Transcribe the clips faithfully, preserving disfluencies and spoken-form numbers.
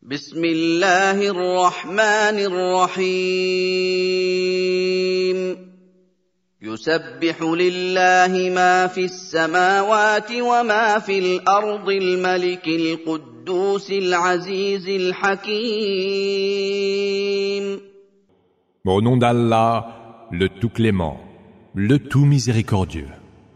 بسم الله الرحمن الرحيم يسبح لله ما في السماوات وما في الأرض الملك القدوس العزيز الحكيم. Au nom d'Allah, le tout clément, le tout miséricordieux.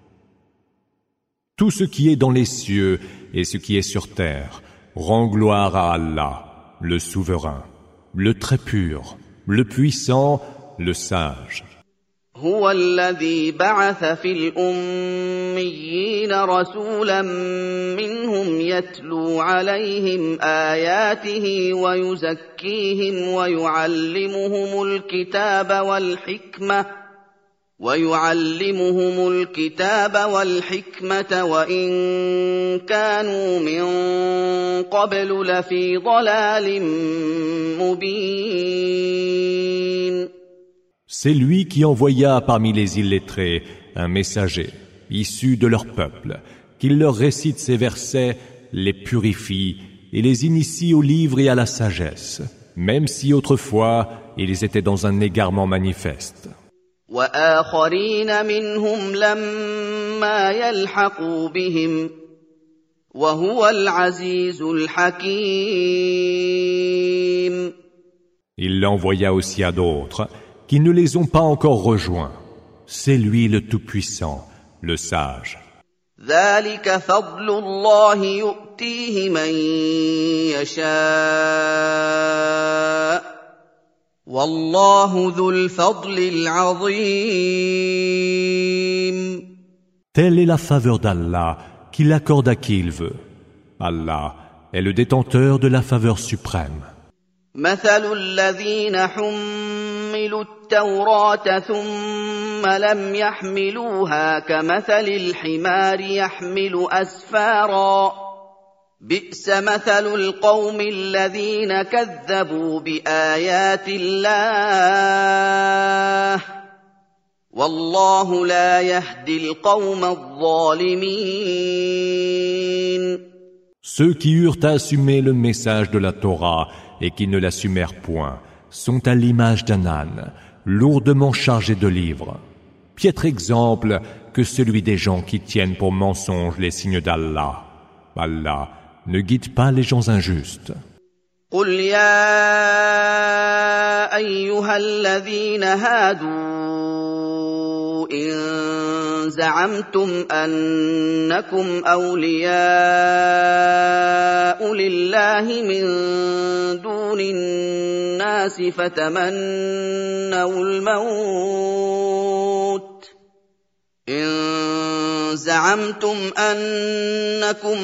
Tout ce qui est dans les cieux et ce qui est sur terre rend gloire à Allah, le souverain, le très pur, le puissant, le sage. هو الذي بعث في الأميين رسولا منهم يتلو عليهم آياته ويزكيهم ويعلمهم الكتاب والحكمة ويعلمهم الكتاب والحكمة وإن كانوا من قبل لفي ضلال مبين. C'est lui qui envoya parmi les illettrés un messager, issu de leur peuple, qui leur récite ces versets, les purifie et les initie au livre et à la sagesse, même si autrefois ils étaient dans un égarement manifeste. وآخرين منهم لما يلحقوا بهم وهو العزيز الحكيم. Il l'envoya aussi à d'autres qui ne les ont pas encore rejoints. C'est lui le Tout-Puissant, le Sage. ذلك فضل الله يؤتيه من يشاء والله ذو الفضل العظيم. Telle est la faveur d'Allah qu'il accorde à qui il veut. Allah est le détenteur de la faveur suprême. مثل الذين حملوا التوراة ثم لم يحملوها كمثل الحمار يحمل أسفارا بئس مثل القوم الذين كذبوا بآيات الله والله لا يهدي القوم الظالمين. Ceux qui eurent à assumer le message de la Torah et qui ne l'assumèrent point sont à l'image d'un âne, lourdement chargé de livres. Piètre exemple que celui des gens qui tiennent pour mensonges les signes d'Allah. Allah ne guide pas les gens injustes. قل يا أيها الذين هادوا إن زعمتم أنكم أولياء لله من دون الناس فتمنوا الموت إن زعمتم أنكم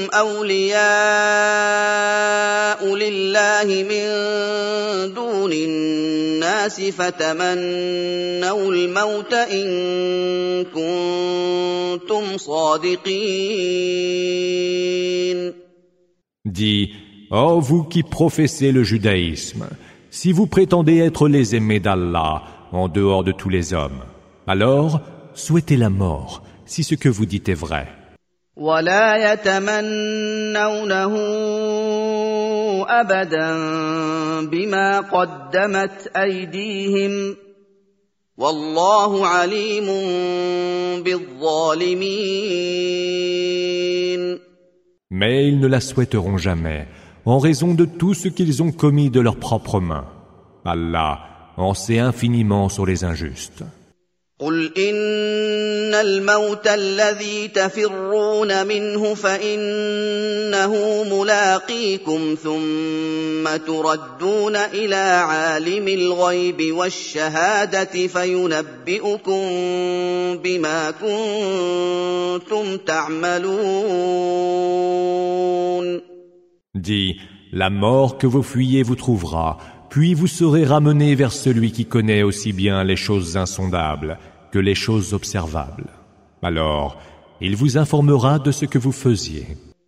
أولياء لله من دون الناس فتمنوا الموت إن كنتم صادقين. Dis, ô vous qui professez le judaïsme, si vous prétendez être les aimés d'Allah en dehors de tous les hommes, alors souhaitez la mort, si ce que vous dites est vrai. ولا يتمنونه أبدا بما قدمت أيديهم والله عليم بالظالمين. Mais ils ne la souhaiteront jamais, en raison de tout ce qu'ils ont commis de leurs propres mains. Allah en sait infiniment sur les injustes. قل إن الموت الذي تفرون منه فإنه ملاقيكم ثم تردون إلى عالم الغيب والشهادة فينبئكم بما كنتم تعملون. Dis, la mort que vous fuyez vous trouvera, puis vous serez ramenés vers celui qui connaît aussi bien les choses insondables que les choses observables. Alors, il vous informera de ce que vous faisiez.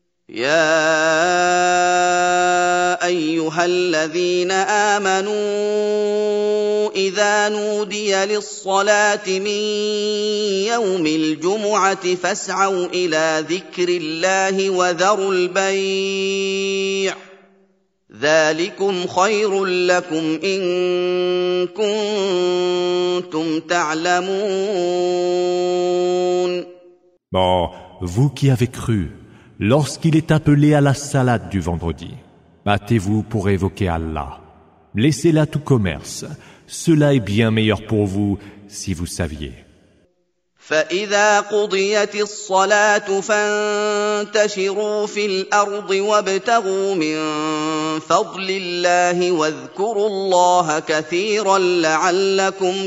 يا أيها الذين آمنوا إذا نودي للصلاة من يوم الجمعة فاسعوا إلى ذكر الله وذروا البيع ذلكم خير لكم إن كنتم تعلمون. Bon, vous qui avez cru, lorsqu'il est appelé à la salade du vendredi, battez-vous pour évoquer Allah. Laissez là tout commerce. Cela est bien meilleur pour vous si vous saviez. فإذا قضيت الصلاة فانتشروا في الأرض وابتغوا من فضل الله واذكروا الله كثيرا لعلكم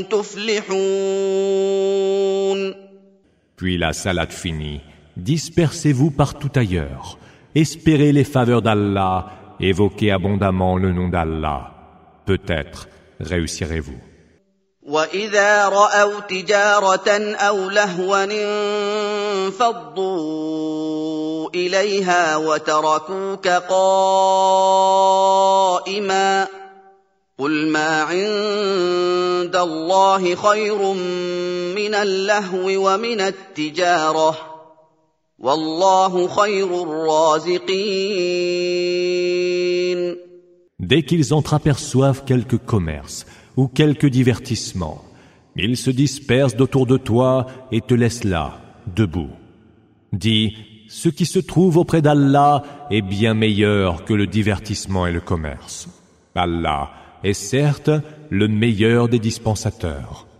تفلحون. Puis la salade finie, dispersez-vous partout ailleurs, espérez les faveurs d'Allah, évoquez abondamment le nom d'Allah. Peut-être réussirez-vous. وَإِذَا رَأَوْا تِجَارَةً أَوْ لَهْوًا انفَضُّوا إِلَيْهَا وَتَرَكُوكَ قَائِمًا قُلْ مَا عِندَ اللَّهِ خَيْرٌ مِّنَ اللَّهْوِ وَمِنَ التِّجَارَةِ وَاللَّهُ خَيْرُ الرَّازِقِينَ. Dès qu'ils entreaperçoivent quelque commerce ou quelque divertissement, ils se dispersent autour de toi et te laissent là, debout. Dis, ce qui se trouve auprès d'Allah est bien meilleur que le divertissement et le commerce. Allah est certes le meilleur des dispensateurs.